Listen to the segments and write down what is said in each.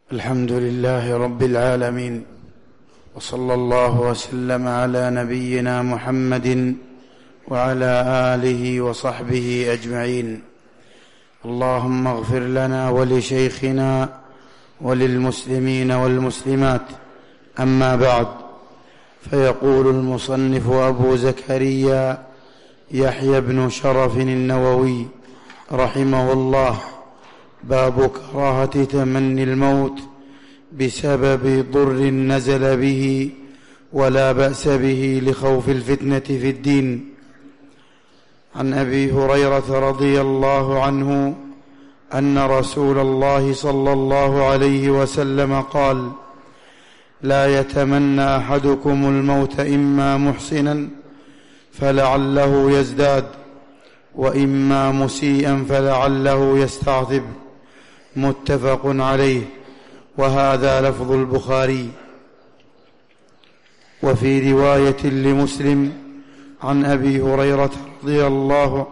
الحمد لله رب العالمين، وصلى الله وسلم على نبينا محمد وعلى آله وصحبه أجمعين. اللهم اغفر لنا ولشيخنا وللمسلمين والمسلمات. أما بعد، فيقول المصنف أبو زكريا يحيى بن شرف النووي رحمه الله: باب كراهة تمني الموت بسبب ضر نزل به ولا بأس به لخوف الفتنة في الدين. عن أبي هريرة رضي الله عنه أن رسول الله صلى الله عليه وسلم قال: لا يتمنى أحدكم الموت إما محسنا فلعله يزداد، وإما مسيئا فلعله يستعتب. متفق عليه، وهذا لفظ البخاري. وفي رواية لمسلم عن أبي هريرة رضي الله.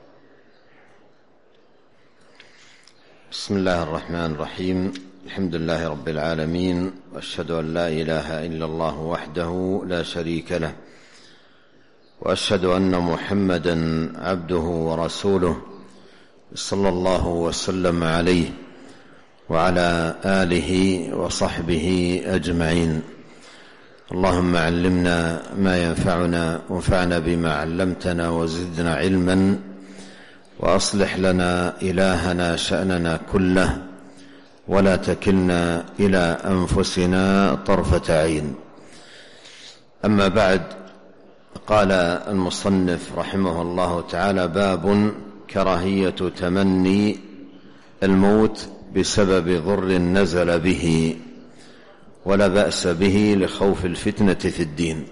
بسم الله الرحمن الرحيم. الحمد لله رب العالمين، وأشهد أن لا إله إلا الله وحده لا شريك له، وأشهد أن محمدا عبده ورسوله صلى الله وسلم عليه وعلى آله وصحبه أجمعين. اللهم علمنا ما ينفعنا، وانفعنا بما علمتنا، وزدنا علما، وأصلح لنا إلهنا شأننا كله، ولا تكلنا إلى أنفسنا طرفة عين. أما بعد، قال المصنف رحمه الله تعالى: باب كراهية تمني الموت بسبب ضر نزل به ولا بأس به لخوف الفتنة في الدين.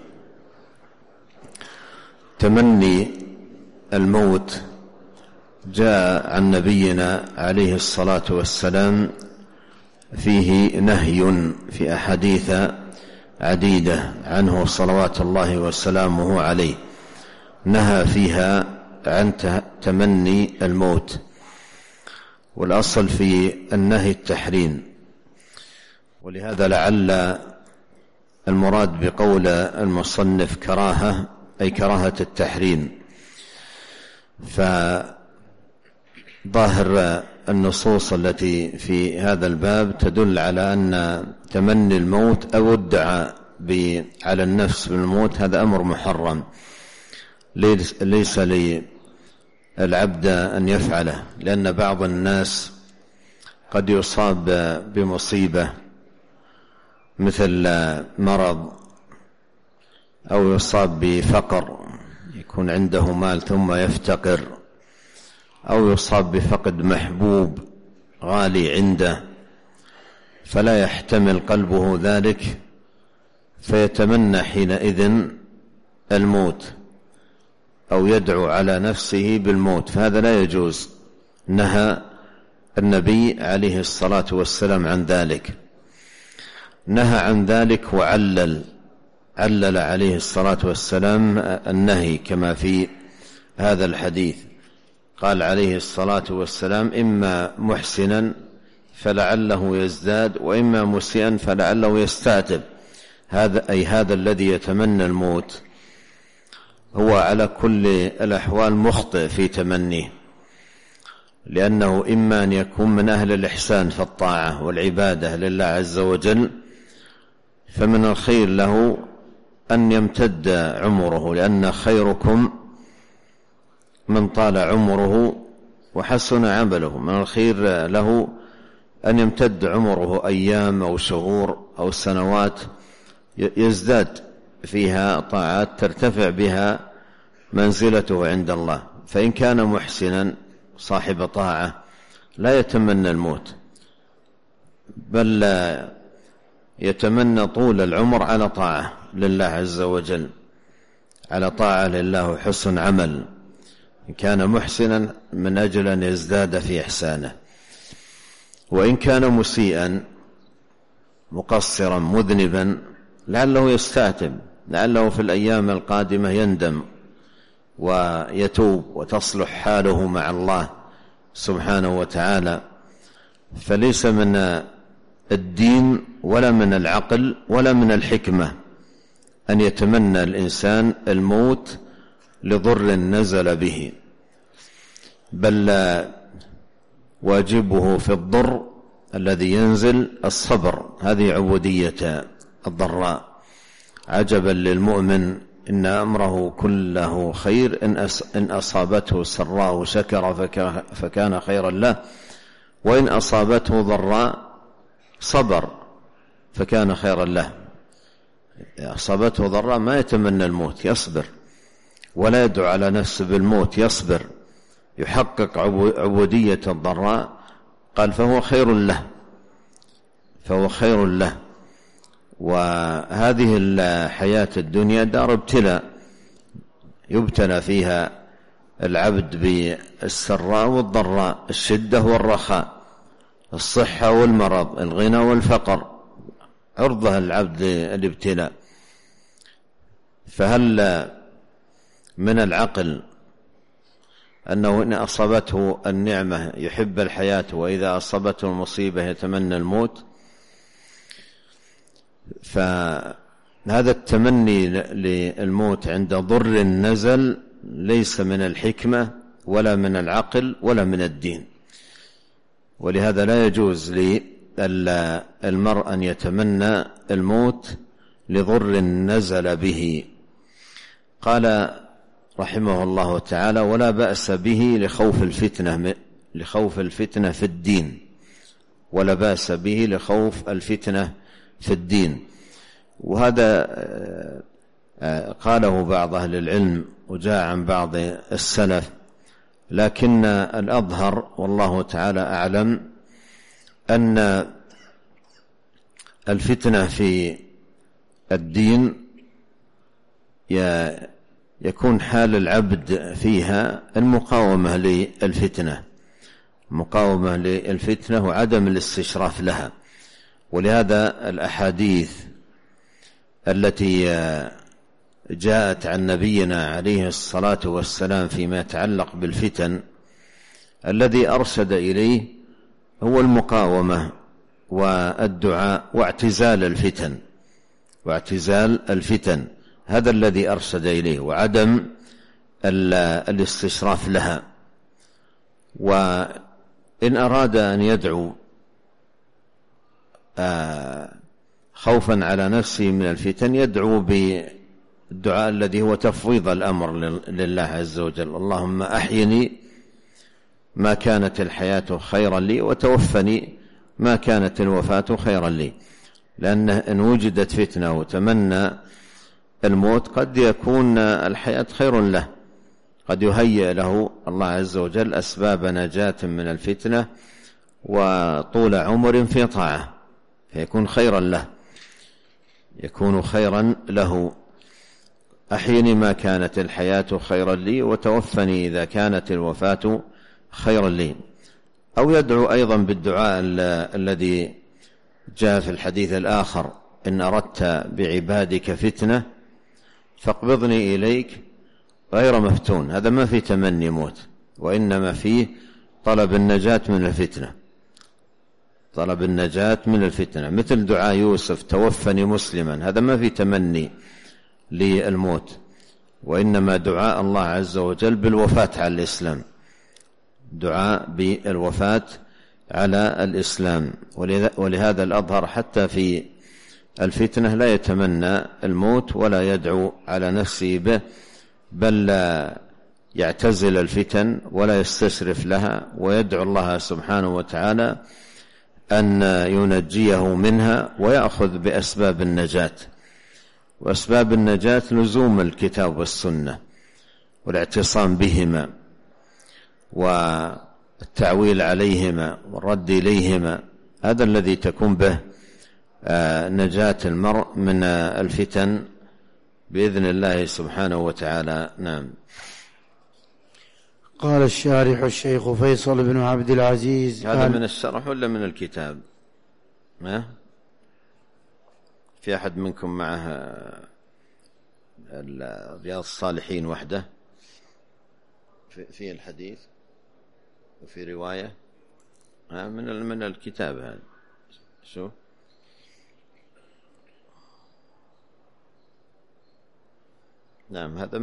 تمني الموت جاء عن نبينا عليه الصلاة والسلام فيه نهي في أحاديث عديدة عنه صلوات الله وسلامه عليه، نهى فيها عن تمني الموت، والأصل في النهي التحريم، ولهذا لعل المراد بقول المصنف كراهة أي كراهة التحريم. فظاهر النصوص التي في هذا الباب تدل على أن تمني الموت أو الدعاء على النفس بالموت هذا أمر محرم، ليس للعبد أن يفعله، لأن بعض الناس قد يصاب بمصيبة مثل مرض، أو يصاب بفقر، يكون عنده مال ثم يفتقر، أو يصاب بفقد محبوب غالي عنده، فلا يحتمل قلبه ذلك، فيتمنى حينئذ الموت أو يدعو على نفسه بالموت، فهذا لا يجوز. نهى النبي عليه الصلاة والسلام عن ذلك، نهى عن ذلك وعلل عليه الصلاة والسلام النهي كما في هذا الحديث. قال عليه الصلاة والسلام: إما محسنا فلعله يزداد، وإما مسيئا فلعله يستعتب. هذا الذي يتمنى الموت هو على كل الأحوال مخطئ في تمنيه، لأنه إما أن يكون من أهل الإحسان في الطاعة والعبادة لله عز وجل، فمن الخير له أن يمتد عمره، لأن خيركم من طال عمره وحسن عمله. من الخير له أن يمتد عمره أيام أو شهور أو سنوات يزداد فيها طاعات ترتفع بها منزلته عند الله. فإن كان محسنا صاحب طاعة لا يتمنى الموت، بل يتمنى طول العمر على طاعة لله عز وجل، على طاعة لله وحسن عمل، إن كان محسنا من أجل أن يزداد في إحسانه. وإن كان مسيئا مقصرا مذنبا لعله يستعتب، لعله في الأيام القادمة يندم ويتوب وتصلح حاله مع الله سبحانه وتعالى. فليس من الدين ولا من العقل ولا من الحكمة أن يتمنى الإنسان الموت لضر نزل به، بل واجبه في الضر الذي ينزل الصبر. هذه عبودية الضراء. عجبا للمؤمن إن أمره كله خير، إن أصابته سراء شكر فكان خيرا له، وإن أصابته ضراء صبر فكان خيرا له. أصابته ضراء ما يتمنى الموت، يصبر ولا يدعو على نفسه بالموت، يصبر يحقق عبودية الضراء. قال فهو خير له، فهو خير له. وهذه الحياة الدنيا دار ابتلاء، يبتلى فيها العبد بالسراء والضراء، الشدة والرخاء، الصحة والمرض، الغنى والفقر، عرضه العبد للابتلاء. فهل من العقل أنه إن أصابته النعمة يحب الحياة، وإذا أصابته المصيبة يتمنى الموت؟ فهذا التمني للموت عند ضر نزل ليس من الحكمة ولا من العقل ولا من الدين. ولهذا لا يجوز للمرء أن يتمنى الموت لضر نزل به. قال رحمه الله تعالى: ولا بأس به لخوف الفتنة في الدين، ولا بأس به لخوف الفتنة في الدين. وهذا قاله بعض أهل العلم وجاء عن بعض السلف، لكن الأظهر والله تعالى أعلم أن الفتنة في الدين يكون حال العبد فيها المقاومة للفتنة، مقاومة للفتنة وعدم الاستشراف لها. ولهذا الأحاديث التي جاءت عن نبينا عليه الصلاة والسلام فيما يتعلق بالفتن، الذي أرشد إليه هو المقاومة والدعاء واعتزال الفتن، هذا الذي أرشد إليه، وعدم الاستشراف لها. وإن أراد أن يدعو خوفا على نفسه من الفتن يدعو بالدعاء الذي هو تفويض الأمر لله عز وجل: اللهم أحيني ما كانت الحياة خيرا لي، وتوفني ما كانت الوفاة خيرا لي. لأن إن وجدت فتنة وتمنى الموت قد يكون الحياة خير له، قد يهيئ له الله عز وجل أسباب نجاة من الفتنة وطول عمر في طاعة، فيكون خيرا له، يكون خيرا له. أحيني ما كانت الحياة خيرا لي، وتوفني إذا كانت الوفاة خيرا لي. أو يدعو أيضا بالدعاء الذي جاء في الحديث الآخر: إن أردت بعبادك فتنة فاقبضني إليك غير مفتون. هذا ما في تمني موت، وإنما فيه طلب النجاة من الفتنة، طلب النجاة من الفتنة، مثل دعاء يوسف: توفني مسلما. هذا ما في تمني للموت، وإنما دعاء الله عز وجل بالوفاة على الإسلام، دعاء بالوفاة على الإسلام. ولهذا الأظهر حتى في الفتنة لا يتمنى الموت ولا يدعو على نفسه به، بل يعتزل الفتن ولا يستشرف لها، ويدعو الله سبحانه وتعالى أن ينجيه منها ويأخذ بأسباب النجاة. وأسباب النجاة لزوم الكتاب والسنة والاعتصام بهما والتعويل عليهما والرد إليهما، هذا الذي تكون به نجاة المرء من الفتن بإذن الله سبحانه وتعالى. نعم. قال الشارح الشيخ فيصل بن عبد العزيز: هذا من الشرح ولا من الكتاب؟ ما في أحد منكم معه رياض الصالحين وحده في الحديث وفي رواية من الكتاب هذا شو نعم، هذا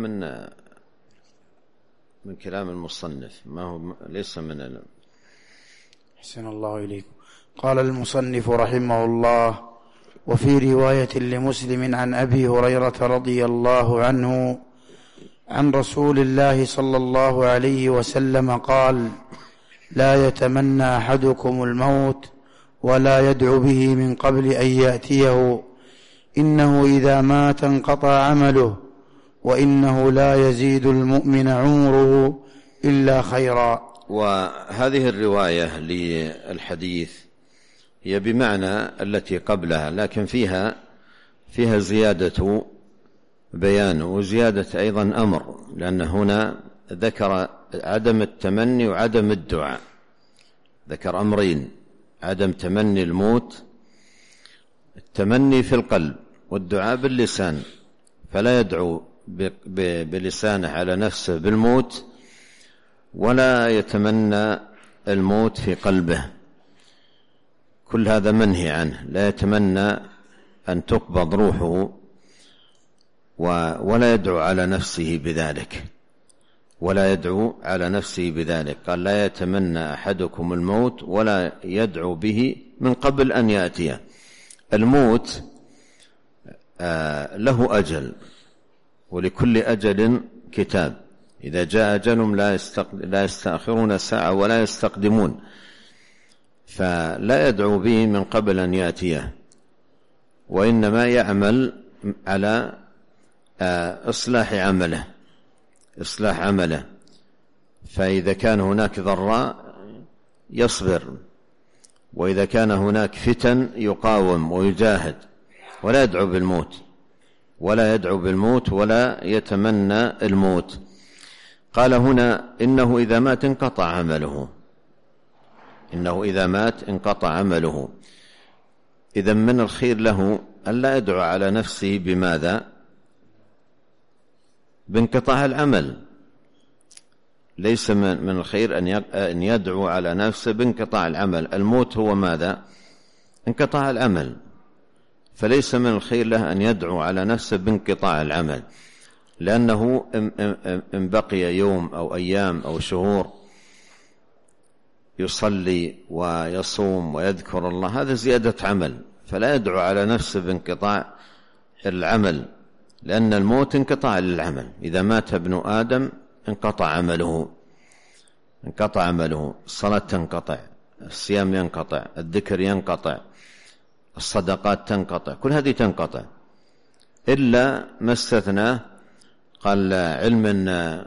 من كلام المصنف، ما هو ليس من أحسن الله إليكم. قال المصنف رحمه الله: وفي رواية لمسلم عن أبي هريرة رضي الله عنه عن رسول الله صلى الله عليه وسلم قال: لا يتمنى أحدكم الموت ولا يدعو به من قبل أن يأتيه، إنه إذا مات انقطع عمله، وإنه لا يزيد المؤمن عمره إلا خيرا. وهذه الرواية للحديث هي بمعنى التي قبلها، لكن فيها زيادة بيان وزيادة أيضا أمر، لأن هنا ذكر عدم التمني وعدم الدعاء، ذكر أمرين: عدم تمني الموت، التمني في القلب، والدعاء باللسان، فلا يدعو بلسانه على نفسه بالموت، ولا يتمنى الموت في قلبه، كل هذا منهي عنه. لا يتمنى أن تقبض روحه ولا يدعو على نفسه بذلك، ولا يدعو على نفسه بذلك. قال: لا يتمنى أحدكم الموت ولا يدعو به من قبل أن يأتيه. الموت له أجل، ولكل أجل كتاب، إذا جاء أجلهم لا يستأخرون ساعة ولا يستقدمون، فلا يدعو به من قبل أن يأتيه، وإنما يعمل على إصلاح عمله. فإذا كان هناك ضراء يصبر، وإذا كان هناك فتن يقاوم ويجاهد، ولا يدعو بالموت ولا يتمنى الموت. قال هنا: إنه إذا مات انقطع عمله. إذن من الخير له أن لا يدعو على نفسه بماذا؟ بانقطاع العمل. ليس من الخير أن يدعو على نفسه بانقطاع العمل. الموت هو ماذا؟ انقطاع العمل، فليس من الخير له أن يدعو على نفسه بانقطاع العمل، لأنه إن بقي يوم أو أيام أو شهور يصلي ويصوم ويذكر الله، هذا زيادة عمل، فلا يدعو على نفسه بانقطاع العمل، لأن الموت انقطاع للعمل. إذا مات ابن آدم انقطع عمله، الصلاة تنقطع، الصيام ينقطع، الذكر ينقطع، الصدقات تنقطع، كل هذه تنقطع، إلا ما استثناه. قال: علم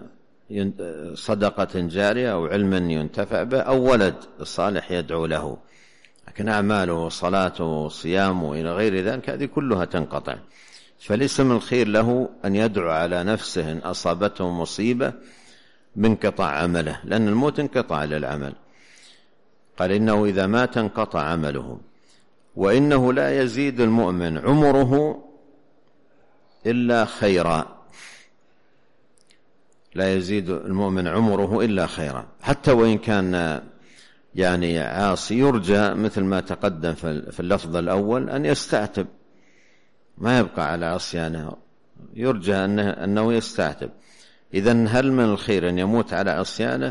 صدقة جارية، أو علم ينتفع به، أو ولد صالح يدعو له، لكن أعماله صلاته صيامه إلى غير ذلك هذه كلها تنقطع. فليس من الخير له أن يدعو على نفسه إن أصابته مصيبة بانقطاع عمله، لأن الموت انقطاع للعمل. قال: إنه إذا مات انقطع عمله، وإنه لا يزيد المؤمن عمره إلا خيرا. لا يزيد المؤمن عمره إلا خيرا، حتى وإن كان يعني عاصي، يرجى مثل ما تقدم في اللفظ الأول أن يستعتب، ما يبقى على عصيانه، يرجى أنه يستعتب. إذن هل من الخير أن يموت على عصيانه؟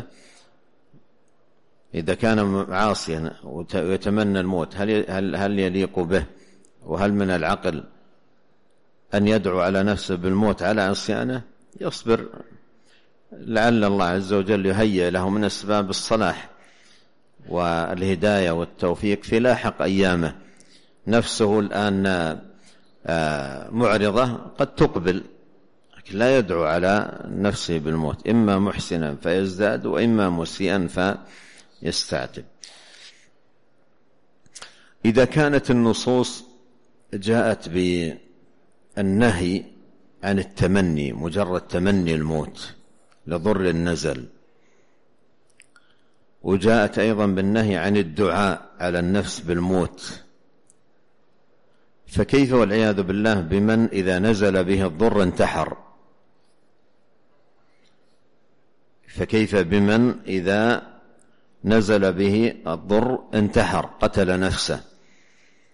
إذا كان عاصيا ويتمنى الموت، هل يليق به؟ وهل من العقل أن يدعو على نفسه بالموت على عصيانه؟ يصبر، لعل الله عز وجل يهيئ له من أسباب الصلاح والهداية والتوفيق في لاحق أيامه. نفسه الآن معرضة، قد تقبل، لكن لا يدعو على نفسه بالموت، إما محسنا فيزداد، وإما مسيئا فيستعتب. إذا كانت النصوص جاءت بالنهي عن التمني، مجرد تمني الموت لضر النزل، وجاءت أيضا بالنهي عن الدعاء على النفس بالموت، فكيف والعياذ بالله بمن إذا نزل به الضر انتحر؟ فكيف بمن إذا نزل به الضر انتحر، قتل نفسه؟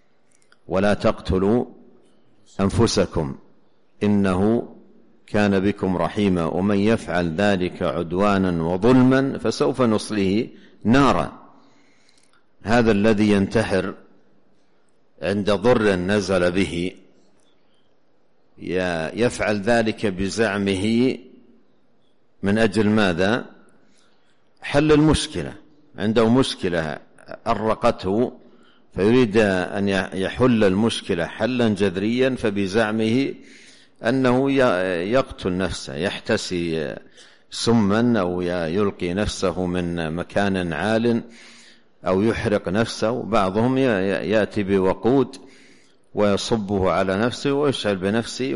ولا تقتلوا أنفسكم إنه كان بكم رحيما ومن يفعل ذلك عدوانا وظلما فسوف نصليه نارا. هذا الذي ينتحر عند ضر نزل به يفعل ذلك بزعمه من أجل ماذا؟ حل المشكلة. عنده مشكلة أرقته فيريد أن يحل المشكلة حلا جذريا، فبزعمه أنه يقتل نفسه، يحتسي سما أو يلقي نفسه من مكان عال أو يحرق نفسه. بعضهم يأتي بوقود ويصبه على نفسه ويشعل بنفسه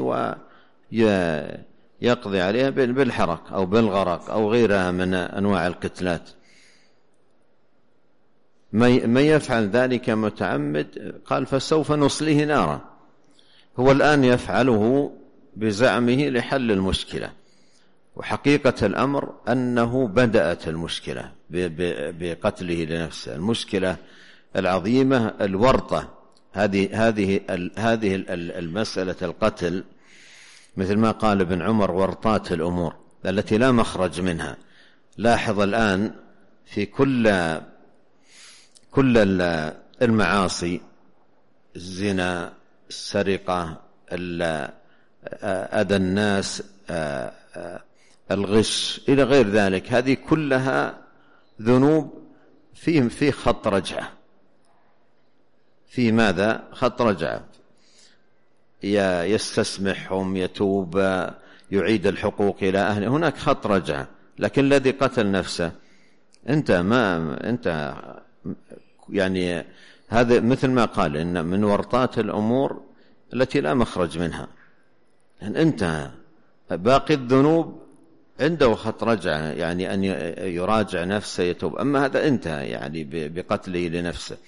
ويقضي عليها بالحرق أو بالغرق أو غيرها من أنواع القتلات. من يفعل ذلك متعمد قال فسوف نصليه نارا. هو الآن يفعله بزعمه لحل المشكلة، وحقيقة الأمر أنه بدأت المشكلة بقتله لنفسه. المشكلة العظيمة الورطة هذه المسألة القتل، مثل ما قال ابن عمر ورطات الأمور التي لا مخرج منها. لاحظ الآن في كل المعاصي، الزنا، السرقة، أذى الناس، الغش إلى غير ذلك، هذه كلها ذنوب في خط رجعة. في ماذا؟ خط رجعة. يستسمحهم، يتوب، يعيد الحقوق إلى أهله، هناك خط رجعة. لكن الذي قتل نفسه أنت يعني هذا مثل ما قال إن من ورطات الأمور التي لا مخرج منها. أنت باقي الذنوب عنده خط رجعة، يعني أن يراجع نفسه، يتوب. أما هذا انتهى يعني بقتله لنفسه.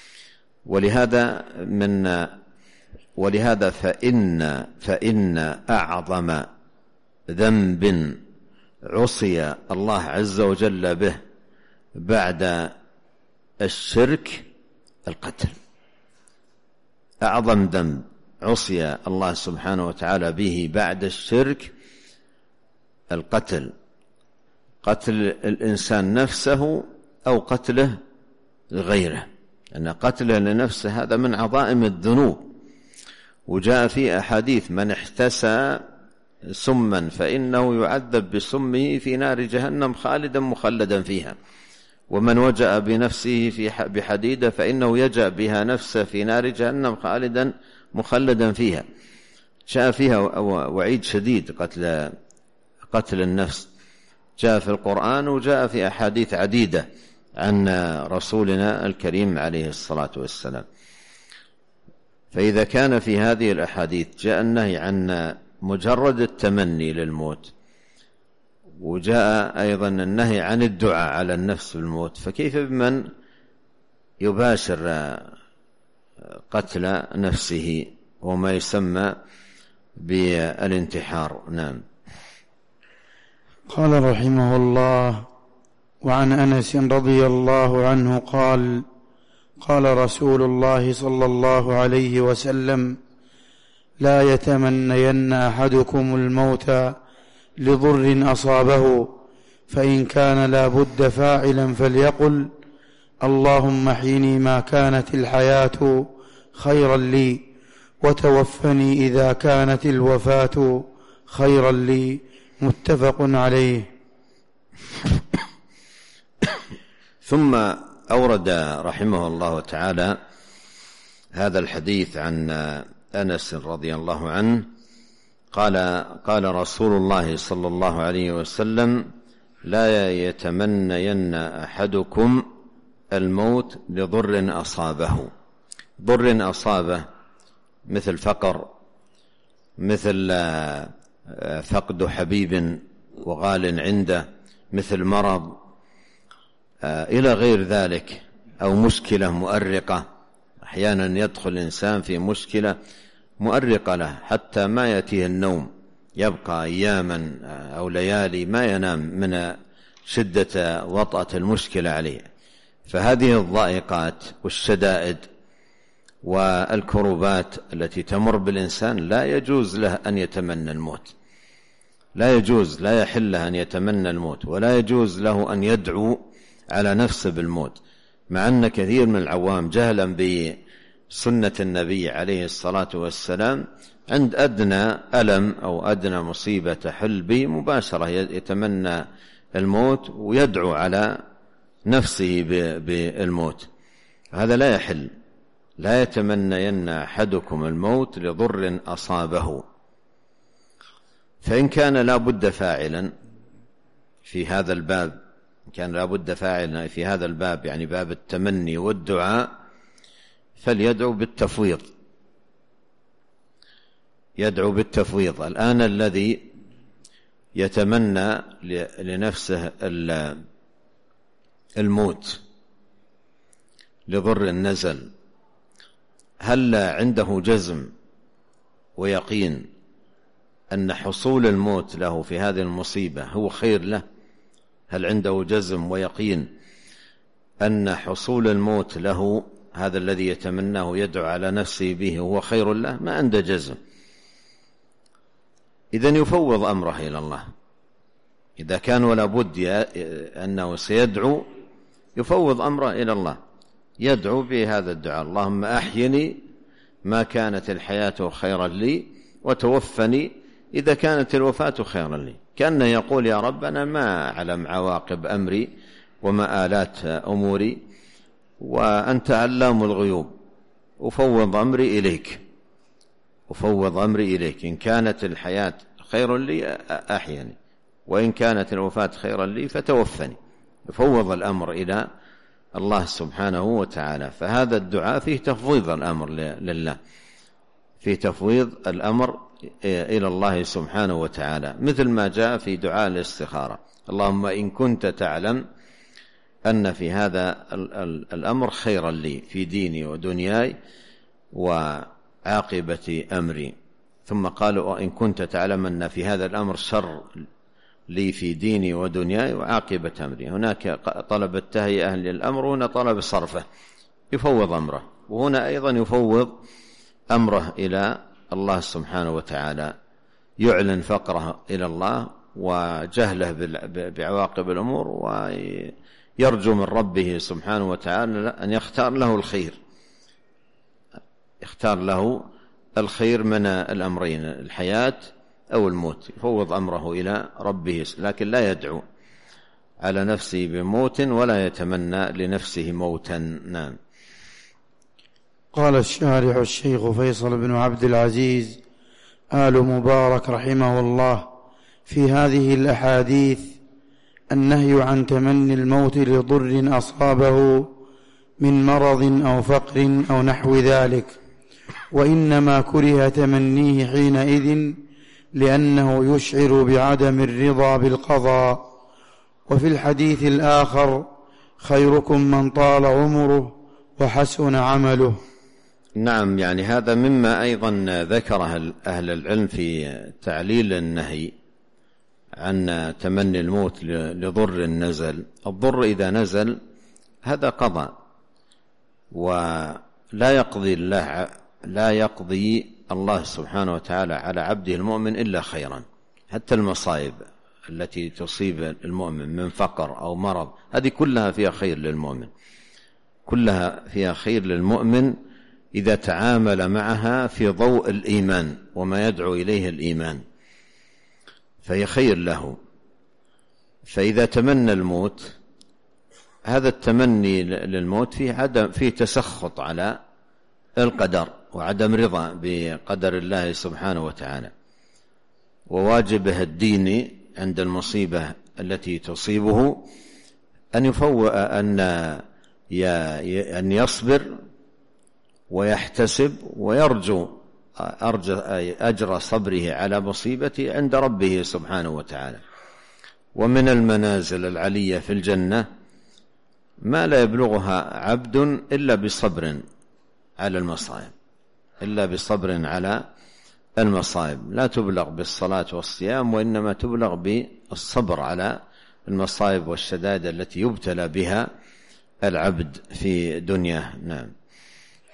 ولهذا فإن أعظم ذنب عصي الله عز وجل به بعد الشرك القتل. أعظم ذنب عصي الله سبحانه وتعالى به بعد الشرك القتل. قتل الإنسان نفسه أو قتله لغيره، أن قتله لنفسه هذا من عظائم الذنوب. وجاء في أحاديث من احتسى سما فإنه يعذب بسمه في نار جهنم خالدا مخلدا فيها، ومن وجأ بنفسه بحديدة فإنه يجأ بها نفسه في نار جهنم خالدا مخلدا فيها. جاء فيها وعيد شديد قتل النفس، جاء في القرآن وجاء في أحاديث عديدة عن رسولنا الكريم عليه الصلاة والسلام. فإذا كان في هذه الأحاديث جاء النهي عن مجرد التمني للموت، وجاء أيضا النهي عن الدعاء على النفس بالموت، فكيف بمن يباشر قتل نفسه وما يسمى بالانتحار؟ نعم. قال رحمه الله: وعن أنس رضي الله عنه قال: قال رسول الله صلى الله عليه وسلم: لا يتمنين أحدكم الموت لضر أصابه، فإن كان لا بد فاعلا فليقل: اللهم احيني ما كانت الحياة خيرا لي، وتوفني إذا كانت الوفاة خيرا لي. متفق عليه. ثم أورد رحمه الله تعالى هذا الحديث عن أنس رضي الله عنه قال رسول الله صلى الله عليه وسلم: لا يتمنين أحدكم الموت لضر أصابه. ضر أصابه مثل فقر، مثل فقد حبيب وغال عنده، مثل مرض إلى غير ذلك، أو مشكلة مؤرقة. أحيانا يدخل الإنسان في مشكلة مؤرقة له حتى ما يأتيه النوم، يبقى أياما أو ليالي ما ينام من شدة وطأة المشكلة عليه. فهذه الضائقات والشدائد والكروبات التي تمر بالإنسان لا يجوز له أن يتمنى الموت، لا يجوز، لا يحل له أن يتمنى الموت، ولا يجوز له أن يدعو على نفسه بالموت، مع أن كثير من العوام جهلا بسنة النبي عليه الصلاة والسلام عند أدنى ألم أو أدنى مصيبة تحل به مباشرة يتمنى الموت ويدعو على نفسه بالموت. هذا لا يحل. لا يتمنين أحدكم الموت لضر أصابه. فإن كان لا بد فاعلا في هذا الباب، كان لا بد فاعلا في هذا الباب، يعني باب التمني والدعاء، فليدعو بالتفويض، يدعو بالتفويض. الآن الذي يتمنى لنفسه الموت لضر نزل، هل عنده جزم ويقين أن حصول الموت له في هذه المصيبة هو خير له؟ هل عنده جزم ويقين أن حصول الموت له هذا الذي يتمناه يدعو على نفسه به هو خير له؟ ما عنده جزم. إذن يفوض أمره إلى الله. إذا كان ولا بد أنه سيدعو يفوض أمره إلى الله، يدعو بهذا الدعاء: اللهم أحيني ما كانت الحياة خيرا لي وتوفني إذا كانت الوفاة خيرا لي. كأنه يقول: يا رب أنا ما أعلم عواقب أمري ومآلات أموري، وأنت علام الغيوب، أفوض أمري إليك، أفوض أمري إليك. إن كانت الحياة خير لي أحيني، وإن كانت الوفاة خيرا لي فتوفني. يفوض الأمر إلى الله سبحانه وتعالى. فهذا الدعاء فيه تفويض الأمر لله، فيه تفويض الأمر إلى الله سبحانه وتعالى، مثل ما جاء في دعاء الاستخارة: اللهم إن كنت تعلم أن في هذا الأمر خيرا لي في ديني ودنياي وعاقبة أمري. ثم قالوا: وإن كنت تعلم أن في هذا الأمر شر لي في ديني ودنياي وعاقبة أمري. هناك طلب التهيئة للأمر، وهنا طلب صرفه، يفوض أمره. وهنا أيضا يفوض أمره إلى الله سبحانه وتعالى، يعلن فقره إلى الله وجهله بعواقب الأمور، ويرجو من ربه سبحانه وتعالى أن يختار له الخير، يختار له الخير من الأمرين، الحياة أو الموت. يفوض أمره إلى ربه، لكن لا يدعو على نفسه بموت ولا يتمنى لنفسه موتا. نعم. قال الشارح الشيخ فيصل بن عبد العزيز آل مبارك رحمه الله: في هذه الأحاديث النهي عن تمني الموت لضر أصابه من مرض أو فقر أو نحو ذلك، وإنما كره تمنيه حينئذ لأنه يشعر بعدم الرضا بالقضاء. وفي الحديث الآخر: خيركم من طال عمره وحسن عمله. نعم، يعني هذا مما أيضا ذكره أهل العلم في تعليل النهي عن تمني الموت لضر نزل. الضر إذا نزل هذا قضاء، ولا يقضي الله سبحانه وتعالى على عبده المؤمن إلا خيرا. حتى المصائب التي تصيب المؤمن من فقر أو مرض، هذه كلها فيها خير للمؤمن، كلها فيها خير للمؤمن إذا تعامل معها في ضوء الإيمان وما يدعو إليه الإيمان، فهي خير له. فإذا تمنى الموت، هذا التمني للموت فيه تسخط على القدر وعدم رضا بقدر الله سبحانه وتعالى. وواجبه الديني عند المصيبة التي تصيبه أن يصبر ويحتسب ويرجو أجر صبره على مصيبته عند ربه سبحانه وتعالى. ومن المنازل العلية في الجنة ما لا يبلغها عبد إلا بصبر على المصائب، إلا بصبر على المصائب. لا تبلغ بالصلاة والصيام، وإنما تبلغ بالصبر على المصائب والشدائد التي يبتلى بها العبد في دنياه. نعم.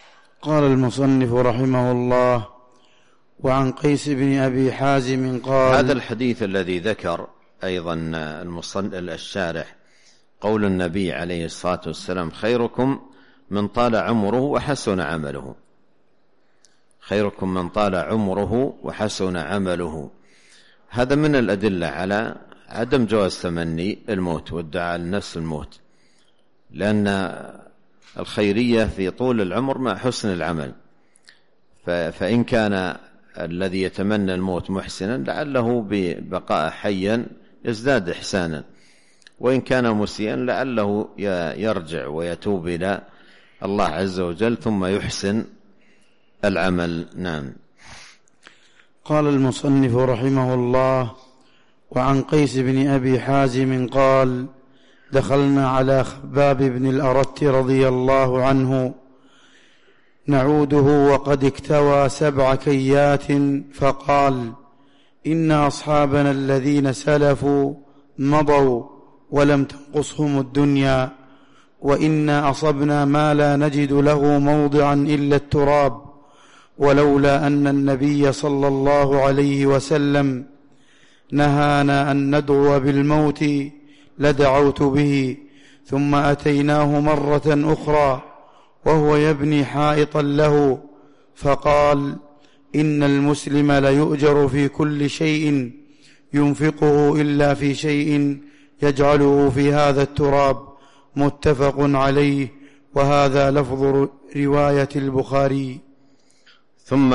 قال المصنف رحمه الله: وعن قيس بن أبي حازم قال. هذا الحديث الذي ذكر أيضا الشارح قول النبي عليه الصلاة والسلام: خيركم من طال عمره وحسن عمله. خيركم من طال عمره وحسن عمله. هذا من الأدلة على عدم جواز تمني الموت والدعاء لنفس الموت، لأن الخيرية في طول العمر مع حسن العمل. فإن كان الذي يتمنى الموت محسنا لعله ببقاء حيا يزداد إحسانا، وإن كان مسيئا لعله يرجع ويتوب إلى الله عز وجل ثم يحسن العمل. نعم. قال المصنف رحمه الله: وعن قيس بن أبي حازم قال: دخلنا على خباب بن الأرت رضي الله عنه نعوده وقد اكتوى 7 كيات، فقال: إن أصحابنا الذين سلفوا مضوا ولم تنقصهم الدنيا، وإنا أصبنا ما لا نجد له موضعا إلا التراب، ولولا أن النبي صلى الله عليه وسلم نهانا أن ندعو بالموت لدعوت به. ثم أتيناه مرة أخرى وهو يبني حائطا له، فقال: إن المسلم ليؤجر في كل شيء ينفقه إلا في شيء يجعله في هذا التراب. متفق عليه، وهذا لفظ رواية البخاري. ثم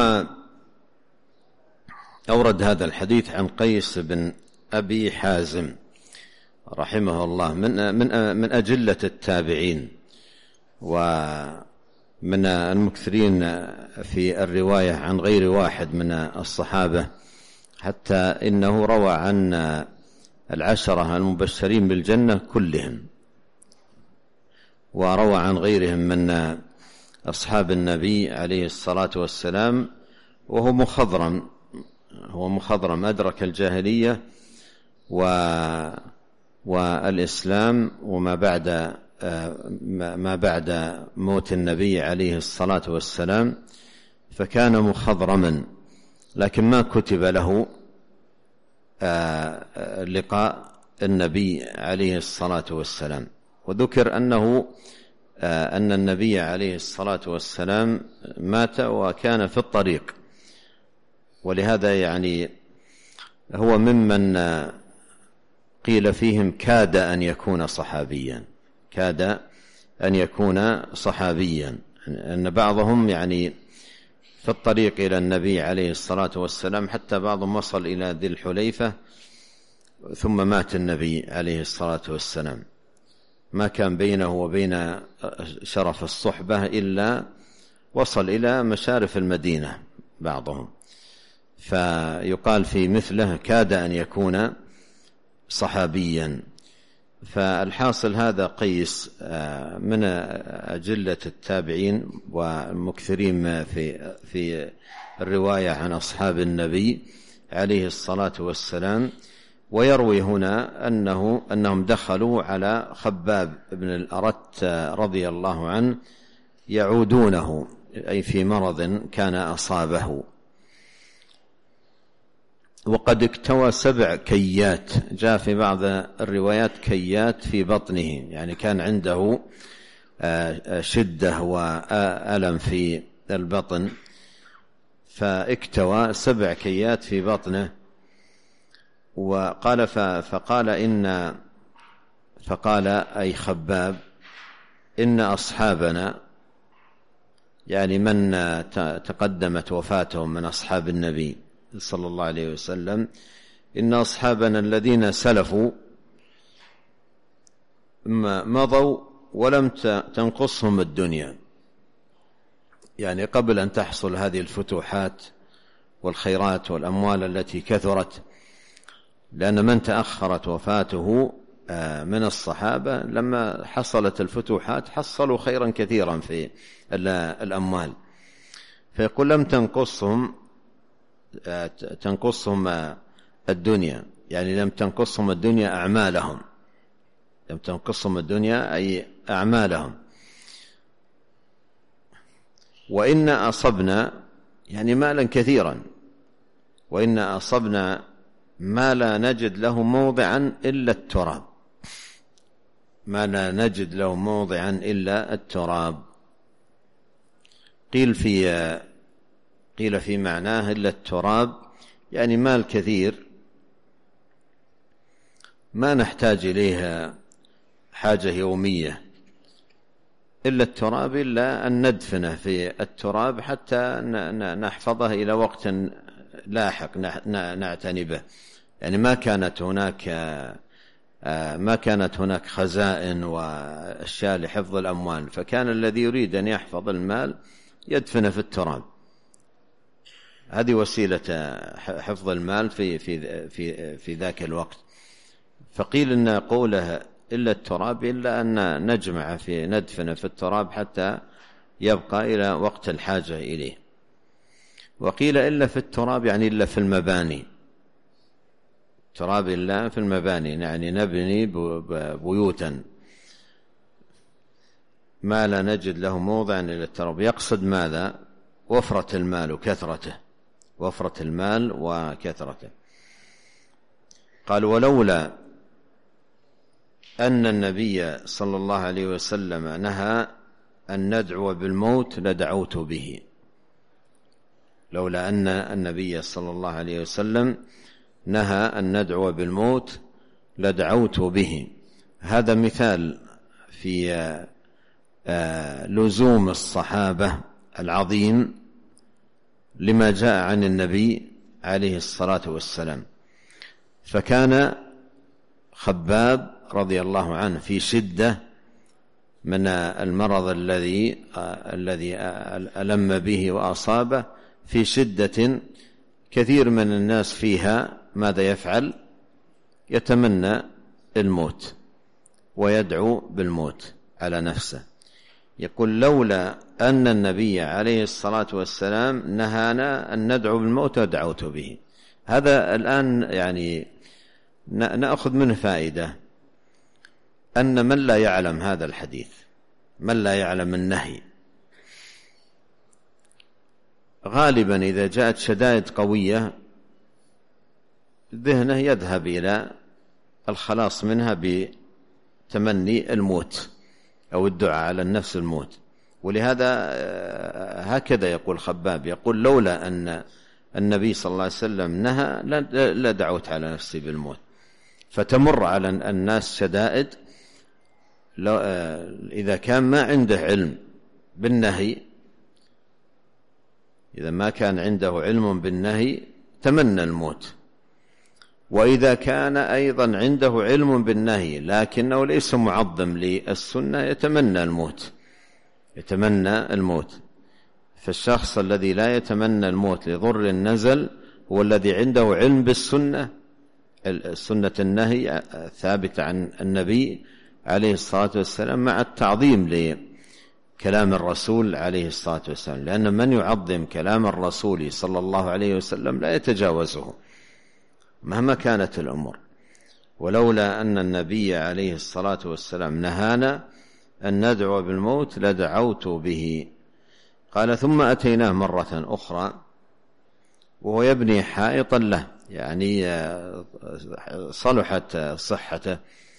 أورد هذا الحديث عن قيس بن أبي حازم رحمه الله من أجلة التابعين ومن المكثرين في الرواية عن غير واحد من الصحابة، حتى إنه روى عن 10 المبشرين بالجنة كلهم، وروى عن غيرهم من أصحاب النبي عليه الصلاة والسلام، وهو مخضرم أدرك الجاهلية والإسلام وما بعد موت النبي عليه الصلاة والسلام، فكان مخضرما، لكن ما كتب له لقاء النبي عليه الصلاة والسلام. وذكر أن النبي عليه الصلاة والسلام مات وكان في الطريق، ولهذا يعني هو ممن قيل فيهم كاد أن يكون صحابيا، أن بعضهم يعني في الطريق إلى النبي عليه الصلاة والسلام، حتى بعضهم وصل إلى ذي الحليفة ثم مات النبي عليه الصلاة والسلام، ما كان بينه وبين شرف الصحبة إلا وصل إلى مشارف المدينة بعضهم، فيقال في مثله كاد أن يكون صحابيا. فالحاصل هذا قيس من أجلة التابعين والمكثرين في الرواية عن أصحاب النبي عليه الصلاة والسلام. ويروي هنا أنهم دخلوا على خباب بن الأرت رضي الله عنه يعودونه، أي في مرض كان أصابه. وقد اكتوى 7 كيات، جاء في بعض الروايات كيات في بطنه، يعني كان عنده شدة وألم في البطن، فاكتوى 7 كيات في بطنه. وقال فقال أي خباب: إن أصحابنا، يعني من تقدمت وفاتهم من أصحاب النبي صلى الله عليه وسلم، إن أصحابنا الذين سلفوا مضوا ولم تنقصهم الدنيا، يعني قبل أن تحصل هذه الفتوحات والخيرات والأموال التي كثرت، لأن من تأخرت وفاته من الصحابة لما حصلت الفتوحات حصلوا خيرا كثيرا في الأموال، فيقول لم تنقصهم الدنيا، يعني لم تنقصهم الدنيا أعمالهم، لم تنقصهم الدنيا أي أعمالهم. وإنا أصبنا يعني مالا كثيرا، وإنا أصبنا ما لا نجد له موضعا إلا التراب، ما لا نجد له موضعا إلا التراب. قيل في معناه إلا التراب يعني مال كثير ما نحتاج إليها حاجة يومية، إلا التراب إلا أن ندفنه في التراب حتى نحفظه إلى وقت لاحق نعتني به. يعني ما كانت هناك خزائن وأشياء لحفظ الأموال، فكان الذي يريد أن يحفظ المال يدفنه في التراب. هذه وسيلة حفظ المال في ذاك الوقت. فقيل إن قوله إلا التراب إلا أن ندفن في التراب حتى يبقى إلى وقت الحاجة إليه. وقيل إلا في التراب يعني إلا في المباني، تراب إلا في المباني يعني نبني بيوتا ما لا نجد له موضعا إلا التراب. يقصد ماذا؟ وفرة المال وكثرته، وفرة المال وكثرته. قال ولولا أن النبي صلى الله عليه وسلم نهى أن ندعو بالموت لدعوت به. لولا أن النبي صلى الله عليه وسلم نهى أن ندعو بالموت لدعوت به. هذا مثال في لزوم الصحابة العظيم لما جاء عن النبي عليه الصلاة والسلام. فكان خباب رضي الله عنه في شدة من المرض الذي ألم به وأصابه، في شدة كثير من الناس فيها ماذا يفعل؟ يتمنى الموت ويدعو بالموت على نفسه. يقول لولا أن النبي عليه الصلاة والسلام نهانا أن ندعو بالموت ودعوت به. هذا الآن يعني نأخذ منه فائدة، أن من لا يعلم هذا الحديث، من لا يعلم النهي، غالبا إذا جاءت شدائد قوية ذهنه يذهب إلى الخلاص منها بتمني الموت أو الدعاء على النفس الموت. ولهذا هكذا يقول خباب، يقول لولا أن النبي صلى الله عليه وسلم نهى لدعوت على نفسي بالموت. فتمر على الناس شدائد إذا كان ما عنده علم بالنهي، إذا ما كان عنده علم بالنهي تمنى الموت، وإذا كان أيضا عنده علم بالنهي لكنه ليس معظم للسنة يتمنى الموت. فالشخص الذي لا يتمنى الموت لضر نزل هو الذي عنده علم بالسنة، سنة النهي ثابتة عن النبي عليه الصلاة والسلام، مع التعظيم لكلام الرسول عليه الصلاة والسلام. لأن من يعظم كلام الرسول صلى الله عليه وسلم لا يتجاوزه مهما كانت الأمور. ولولا أن النبي عليه الصلاة والسلام نهانا أن ندعو بالموت لدعوت به. قال ثم أتيناه مرة أخرى وهو يبني حائطا له، يعني صلحت صحته،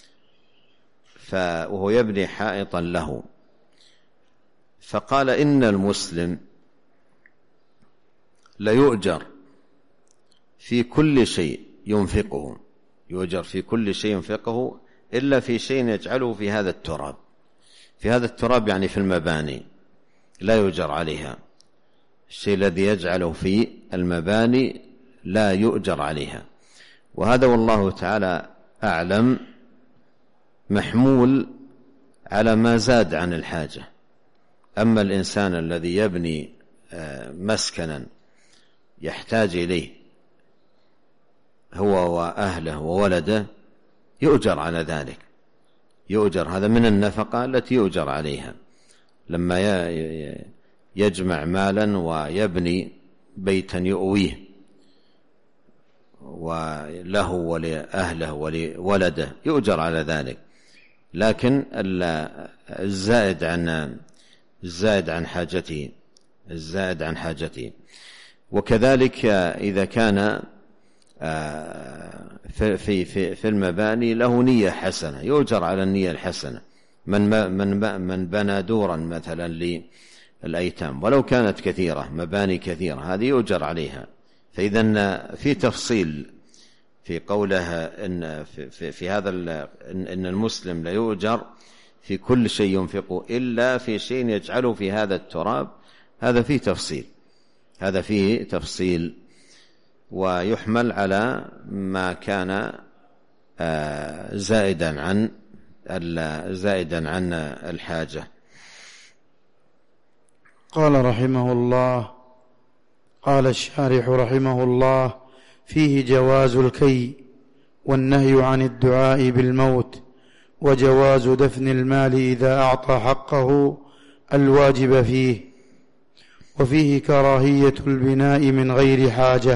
وهو يبني حائطا له. فقال إن المسلم ليؤجر في كل شيء ينفقه، يؤجر في كل شيء ينفقه إلا في شيء يجعله في هذا التراب. في هذا التراب يعني في المباني لا يؤجر عليها، الشيء الذي يجعله في المباني لا يؤجر عليها. وهذا والله تعالى أعلم محمول على ما زاد عن الحاجة. أما الإنسان الذي يبني مسكنا يحتاج إليه هو وأهله وولده يؤجر على ذلك، يؤجر، هذا من النفقة التي يؤجر عليها. لما يجمع مالا ويبني بيتا يؤويه وله ولأهله ولولده يؤجر على ذلك. لكن الزائد عن حاجته الزائد عن حاجته. وكذلك إذا كان في المباني له نية حسنة يؤجر على النية الحسنة. من بنى دورا مثلا للأيتام ولو كانت كثيرة، مباني كثيرة، هذه يؤجر عليها. فإذا في تفصيل في قوله في هذا إن المسلم لا يؤجر في كل شيء ينفقه إلا في شيء يجعله في هذا التراب. هذا فيه تفصيل ويحمل على ما كان زائدا عن الحاجة. قال رحمه الله: قال الشارح رحمه الله: فيه جواز الكي والنهي عن الدعاء بالموت، وجواز دفن المال إذا أعطى حقه الواجب فيه، وفيه كراهية البناء من غير حاجة.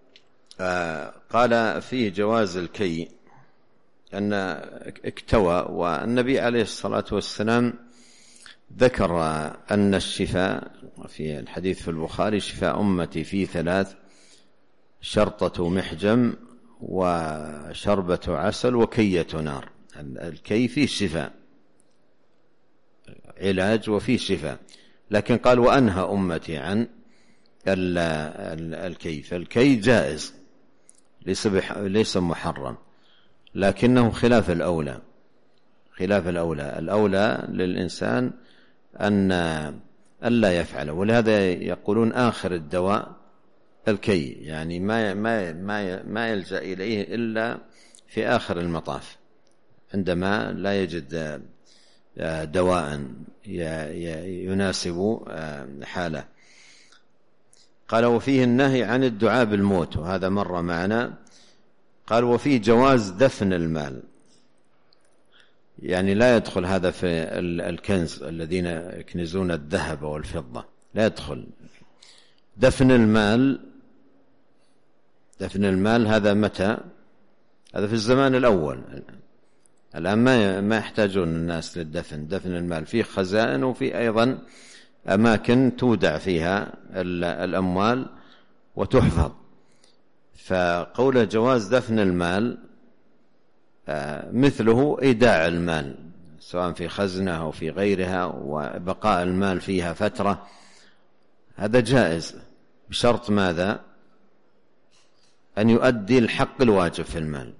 قال فيه جواز الكي أن اكتوى، والنبي عليه الصلاة والسلام ذكر أن الشفاء في الحديث في البخاري: شفاء أمتي في 3: شرطة محجم وشربة عسل وكية نار. الكي فيه شفاء، علاج وفيه شفاء، لكن قال: وأنهى أمتي عن الكي. فالكي جائز ليس محرم، لكنه خلاف الأولى. الأولى للإنسان أن لا يفعله، ولهذا يقولون آخر الدواء الكي، يعني ما يلجأ إليه إلا في آخر المطاف عندما لا يجد دواء يناسب حاله. قال: وفيه النهي عن الدعاء بالموت، وهذا مر معنا. قال: وفيه جواز دفن المال، يعني لا يدخل هذا في الكنز الذين يكنزون الذهب والفضة، لا يدخل. دفن المال هذا متى؟ هذا في الزمان الأول. الآن ما يحتاجون الناس للدفن. دفن المال فيه خزائن، وفي أيضا أماكن تودع فيها الأموال وتحفظ. فقول جواز دفن المال مثله إيداع المال، سواء في خزنة أو في غيرها، وبقاء المال فيها فترة، هذا جائز بشرط ماذا؟ أن يؤدي الحق الواجب في المال،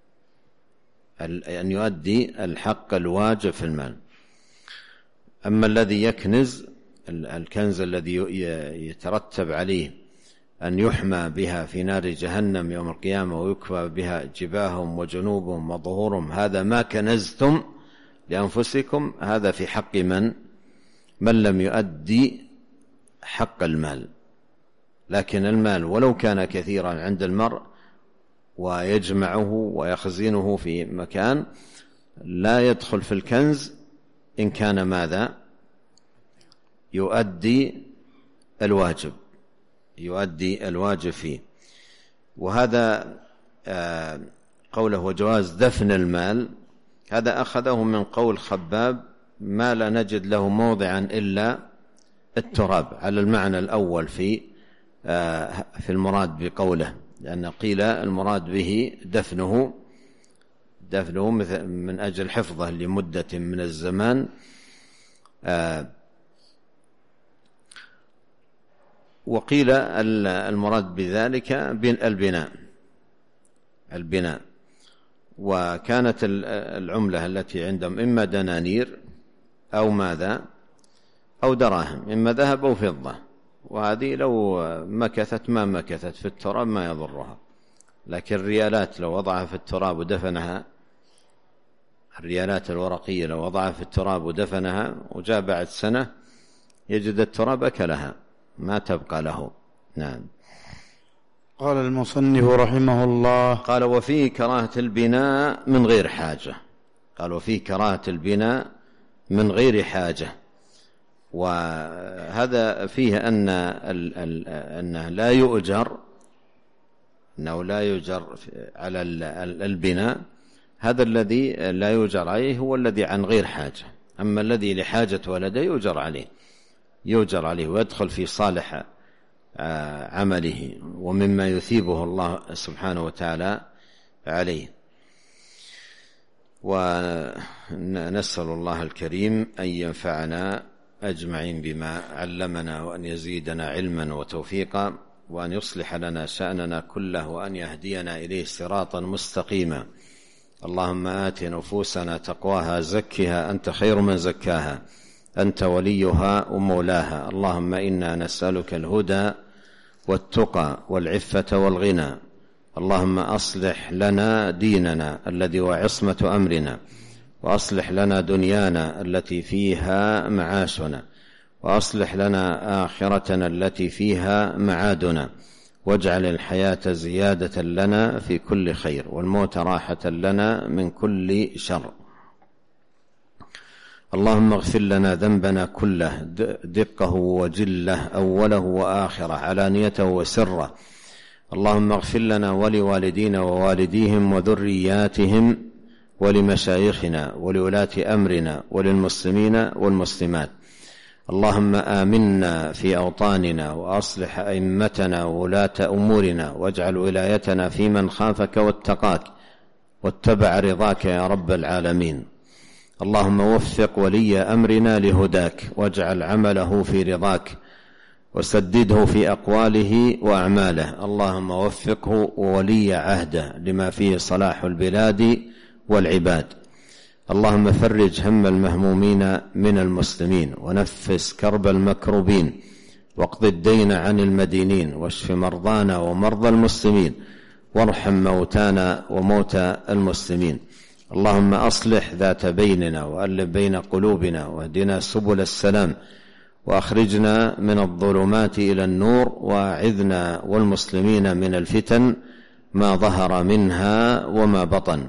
أن يؤدي الحق الواجب في المال. أما الذي يكنز، الكنز الذي يترتب عليه أن يحمى بها في نار جهنم يوم القيامة ويكفى بها جباههم وجنوبهم وظهورهم، هذا ما كنزتم لأنفسكم، هذا في حق من لم يؤدي حق المال. لكن المال ولو كان كثيرا عند المرء ويجمعه ويخزنه في مكان، لا يدخل في الكنز إن كان ماذا؟ يؤدي الواجب فيه. وهذا قوله وجواز دفن المال، هذا أخذه من قول خباب: ما لا نجد له موضعا إلا التراب، على المعنى الأول في المراد بقوله، لأن قيل المراد به دفنه من أجل حفظه لمدة من الزمان. وقيل المراد بذلك البناء. وكانت العملة التي عندهم إما دنانير أو ماذا، أو دراهم، إما ذهب أو فضة، وهذه لو ما مكثت في التراب ما يضرها. لكن الريالات لو وضعها في التراب ودفنها، الريالات الورقية لو وضعها في التراب ودفنها وجاء بعد سنة يجد التراب أكلها، ما تبقى له. نعم. قال المصنف رحمه الله: قال: وفيه كراهة البناء من غير حاجة. قال: وفيه كراهة البناء من غير حاجة. وهذا فيه أنه لا يؤجر على البناء. هذا الذي لا يؤجر عليه هو الذي عن غير حاجة، أما الذي لحاجة ولده يؤجر عليه. يؤجر عليه ويدخل في صالح عمله ومما يثيبه الله سبحانه وتعالى عليه. ونسأل الله الكريم أن ينفعنا أجمعين بما علمنا، وأن يزيدنا علما وتوفيقا، وأن يصلح لنا شأننا كله، وأن يهدينا إليه صراطا مستقيما. اللهم آت نفوسنا تقواها زكها أنت خير من زكاها أنت وليها ومولاها. اللهم إنا نسألك الهدى والتقى والعفة والغنى. اللهم أصلح لنا ديننا الذي هو عصمة أمرنا، وأصلح لنا دنيانا التي فيها معاشنا، وأصلح لنا آخرتنا التي فيها معادنا، واجعل الحياة زيادة لنا في كل خير، والموت راحة لنا من كل شر. اللهم اغفر لنا ذنبنا كله دقه وجله، أوله وآخره، علانيته وسره. اللهم اغفر لنا ولوالدينا ووالديهم وذرياتهم ولمشايخنا ولولاة أمرنا وللمسلمين والمسلمات. اللهم آمنا في أوطاننا، وأصلح أئمتنا وولاة أمورنا، واجعل ولايتنا في من خافك واتقاك واتبع رضاك يا رب العالمين. اللهم وفق ولي أمرنا لهداك، واجعل عمله في رضاك، وسدده في أقواله وأعماله. اللهم وفقه وولي عهده لما فيه صلاح البلاد والعباد. اللهم فرج هم المهمومين من المسلمين، ونفس كرب المكروبين، واقض الدين عن المدينين، واشف مرضانا ومرضى المسلمين، وارحم موتانا وموتى المسلمين. اللهم أصلح ذات بيننا، وألف بين قلوبنا، واهدنا سبل السلام، وأخرجنا من الظلمات إلى النور، وأعذنا والمسلمين من الفتن ما ظهر منها وما بطن.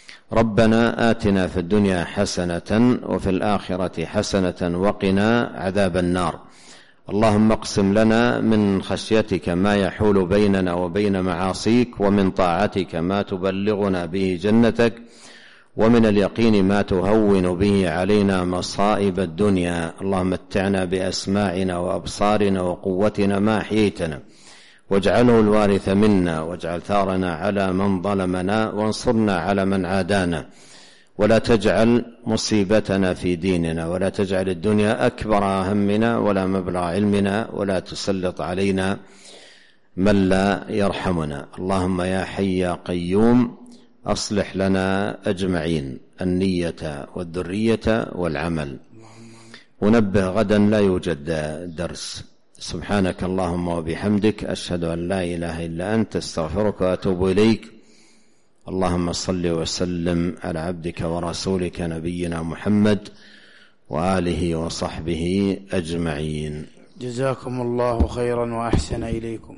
ربنا آتنا في الدنيا حسنة وفي الآخرة حسنة وقنا عذاب النار. اللهم اقسم لنا من خشيتك ما يحول بيننا وبين معاصيك، ومن طاعتك ما تبلغنا به جنتك، ومن اليقين ما تهون به علينا مصائب الدنيا. اللهم متعنا بأسماعنا وأبصارنا وقوتنا ما أحييتنا، واجعله الوارث منا، واجعل ثارنا على من ظلمنا، وانصرنا على من عادانا، ولا تجعل مصيبتنا في ديننا، ولا تجعل الدنيا أكبر همنا ولا مبلغ علمنا، ولا تسلط علينا من لا يرحمنا. اللهم يا حي يا قيوم أصلح لنا أجمعين النية والذرية والعمل. ونبه غدا لا يوجد درس. سبحانك اللهم وبحمدك، أشهد أن لا إله إلا أنت، استغفرك وأتوب إليك. اللهم صل وسلم على عبدك ورسولك نبينا محمد وآله وصحبه أجمعين. جزاكم الله خيرا وأحسن إليكم.